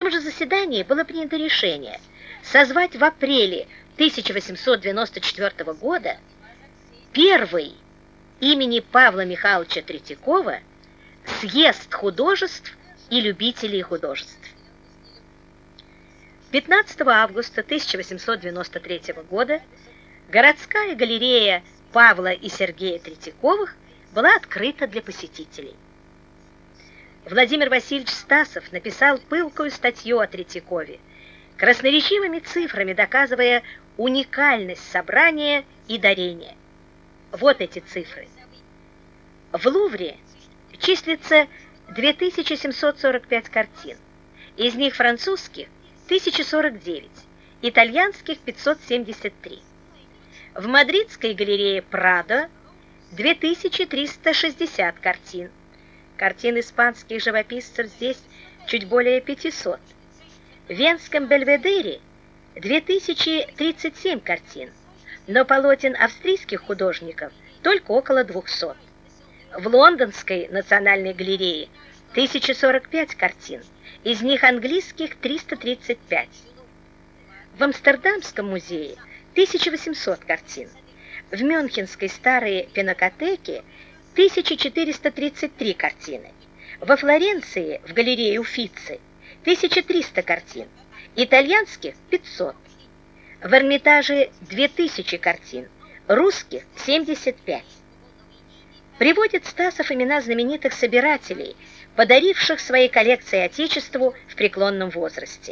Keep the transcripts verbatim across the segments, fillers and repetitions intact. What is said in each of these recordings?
том же заседании было принято решение созвать в апреле тысяча восемьсот девяносто четвёртого года первый имени Павла Михайловича Третьякова съезд художеств и любителей художеств. пятнадцатого августа тысяча восемьсот девяносто третьего года городская галерея Павла и Сергея Третьяковых была открыта для посетителей. Владимир Васильевич Стасов написал пылкую статью о Третьякове, красноречивыми цифрами доказывая уникальность собрания и дарения. Вот эти цифры. В Лувре числится две тысячи семьсот сорок пять картин, из них французских тысяча сорок девять, итальянских пятьсот семьдесят три. В мадридской галерее Прадо две тысячи триста шестьдесят картин. Картин испанских живописцев здесь чуть более пятисот. В Венском Бельведере две тысячи тридцать семь картин, но полотен австрийских художников только около двухсот. В Лондонской национальной галерее тысяча сорок пять картин, из них английских триста тридцать пять. В Амстердамском музее тысяча восемьсот картин. В Мюнхенской старой пинакотеке тысяча четыреста тридцать три картины. Во Флоренции, в галерее Уффици, тысяча триста картин, итальянских пятьсот. В Эрмитаже две тысячи картин, русских семьдесят пять. Приводит Стасов имена знаменитых собирателей, подаривших свои коллекции Отечеству в преклонном возрасте.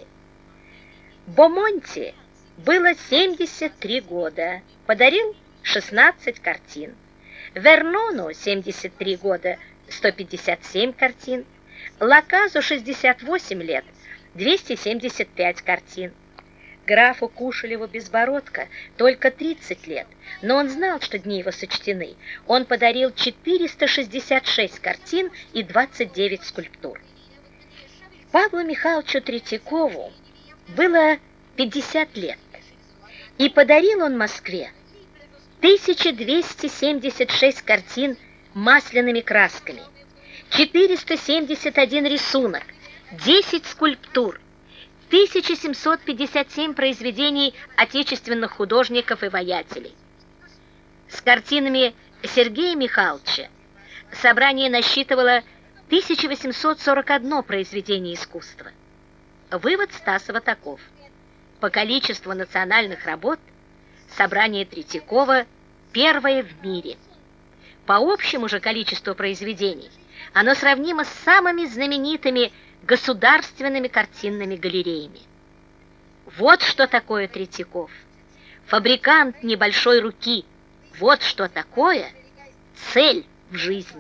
Бомонти было семьдесят три года, подарил шестнадцать картин. Вернону семьдесят три года, сто пятьдесят семь картин. Лаказу шестьдесят восемь лет, двести семьдесят пять картин. Графу Кушелеву-Безбородко только тридцать лет, но он знал, что дни его сочтены. Он подарил четыреста шестьдесят шесть картин и двадцать девять скульптур. Павлу Михайловичу Третьякову было пятьдесят лет, и подарил он Москве тысяча двести семьдесят шесть картин масляными красками, четыреста семьдесят один рисунок, десять скульптур, тысяча семьсот пятьдесят семь произведений отечественных художников и воятелей. С картинами Сергея Михайловича собрание насчитывало тысяча восемьсот сорок одно произведение искусства. Вывод Стасова таков: по количеству национальных работ собрание Третьякова первое в мире. По общему же количеству произведений оно сравнимо с самыми знаменитыми государственными картинными галереями. Вот что такое Третьяков. Фабрикант небольшой руки. Вот что такое цель в жизни.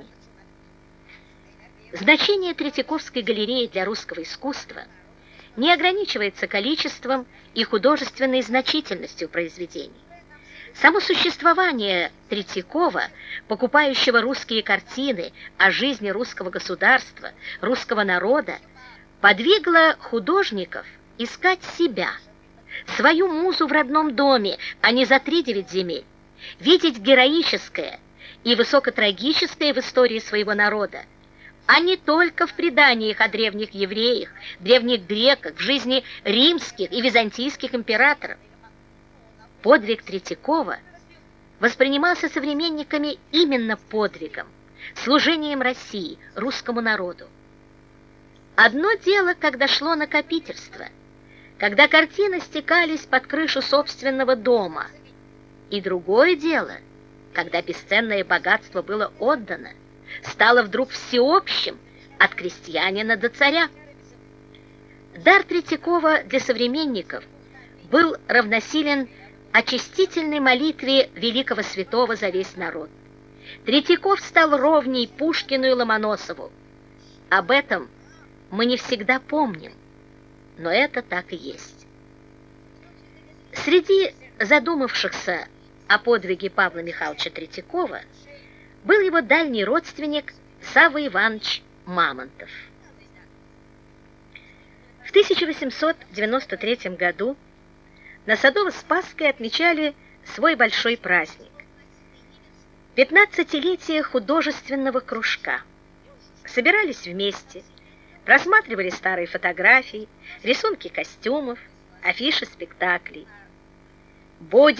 Значение Третьяковской галереи для русского искусства не ограничивается количеством и художественной значительностью произведений. Само существование Третьякова, покупающего русские картины о жизни русского государства, русского народа, подвигло художников искать себя, свою музу в родном доме, а не за тридевять земель, видеть героическое и высокотрагическое в истории своего народа, а не только в преданиях о древних евреях, древних греках, в жизни римских и византийских императоров. Подвиг Третьякова воспринимался современниками именно подвигом, служением России, русскому народу. Одно дело, когда шло накопительство, когда картины стекались под крышу собственного дома, и другое дело, когда бесценное богатство было отдано, стало вдруг всеобщим от крестьянина до царя. Дар Третьякова для современников был равносилен очистительной молитве великого святого за весь народ. Третьяков стал ровней Пушкину и Ломоносову. Об этом мы не всегда помним, но это так и есть. Среди задумавшихся о подвиге Павла Михайловича Третьякова был его дальний родственник Савва Иванович Мамонтов. В тысяча восемьсот девяносто третьем году на Садово-Спасской отмечали свой большой праздник – пятнадцатилетие художественного кружка. Собирались вместе, просматривали старые фотографии, рисунки костюмов, афиши спектаклей. Боди